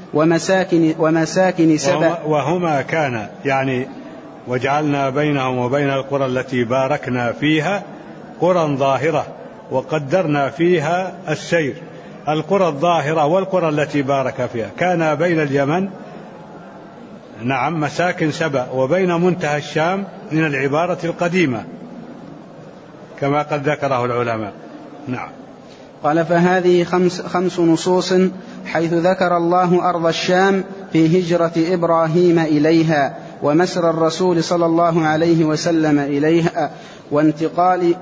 ومساكن سبأ. وهما كان يعني وجعلنا بينهم وبين القرى التي باركنا فيها قرى ظاهرة وقدرنا فيها السير. القرى الظاهرة والقرى التي بارك فيها كان بين اليمن نعم مساكن سبأ وبين منتهى الشام من العبارة القديمة كما قد ذكره العلماء. نعم. قال فهذه خمس نصوص حيث ذكر الله أرض الشام في هجرة إبراهيم إليها ومسر الرسول صلى الله عليه وسلم إليها وانتقال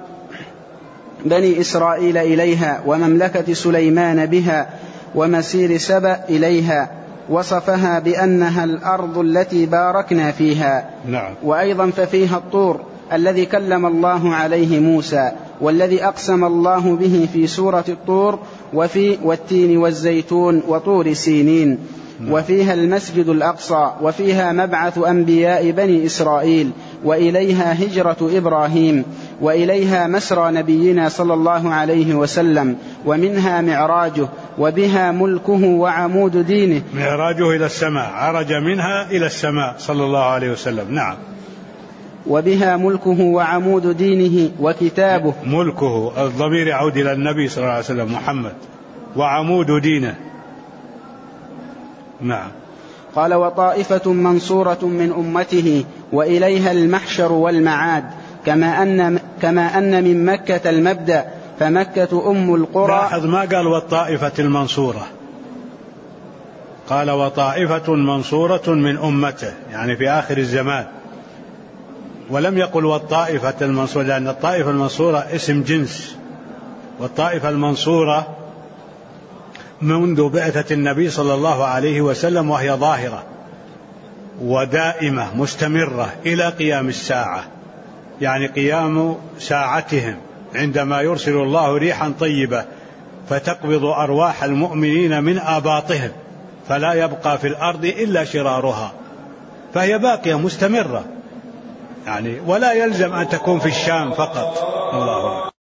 بني إسرائيل إليها ومملكة سليمان بها ومسير سبأ إليها، وصفها بأنها الأرض التي باركنا فيها. نعم. وأيضا ففيها الطور الذي كلم الله عليه موسى والذي أقسم الله به في سورة الطور والتين والزيتون وطور سينين. وفيها المسجد الأقصى وفيها مبعث أنبياء بني إسرائيل وإليها هجرة إبراهيم وإليها مسرى نبينا صلى الله عليه وسلم ومنها معراجه وبها ملكه وعمود دينه. معراجه إلى السماء، عرج منها إلى السماء صلى الله عليه وسلم. نعم. وبها ملكه وعمود دينه وكتابه. ملكه الضمير يعود إلى النبي صلى الله عليه وسلم محمد، وعمود دينه. نعم. قال وطائفة منصورة من أمته وإليها المحشر والمعاد، كما أن من مكة المبدأ فمكة أم القرى. لاحظ ما قال والطائفة المنصورة، قال وطائفة منصورة من أمته يعني في آخر الزمان، ولم يقل والطائفة المنصورة، لأن الطائفة المنصورة اسم جنس، والطائفة المنصورة منذ بعثة النبي صلى الله عليه وسلم وهي ظاهرة ودائمة مستمرة إلى قيام الساعة، يعني قيام ساعتهم عندما يرسل الله ريحا طيبة فتقبض أرواح المؤمنين من آباطهم فلا يبقى في الأرض إلا شرارها، فهي باقية مستمرة يعني، ولا يلزم أن تكون في الشام فقط. الله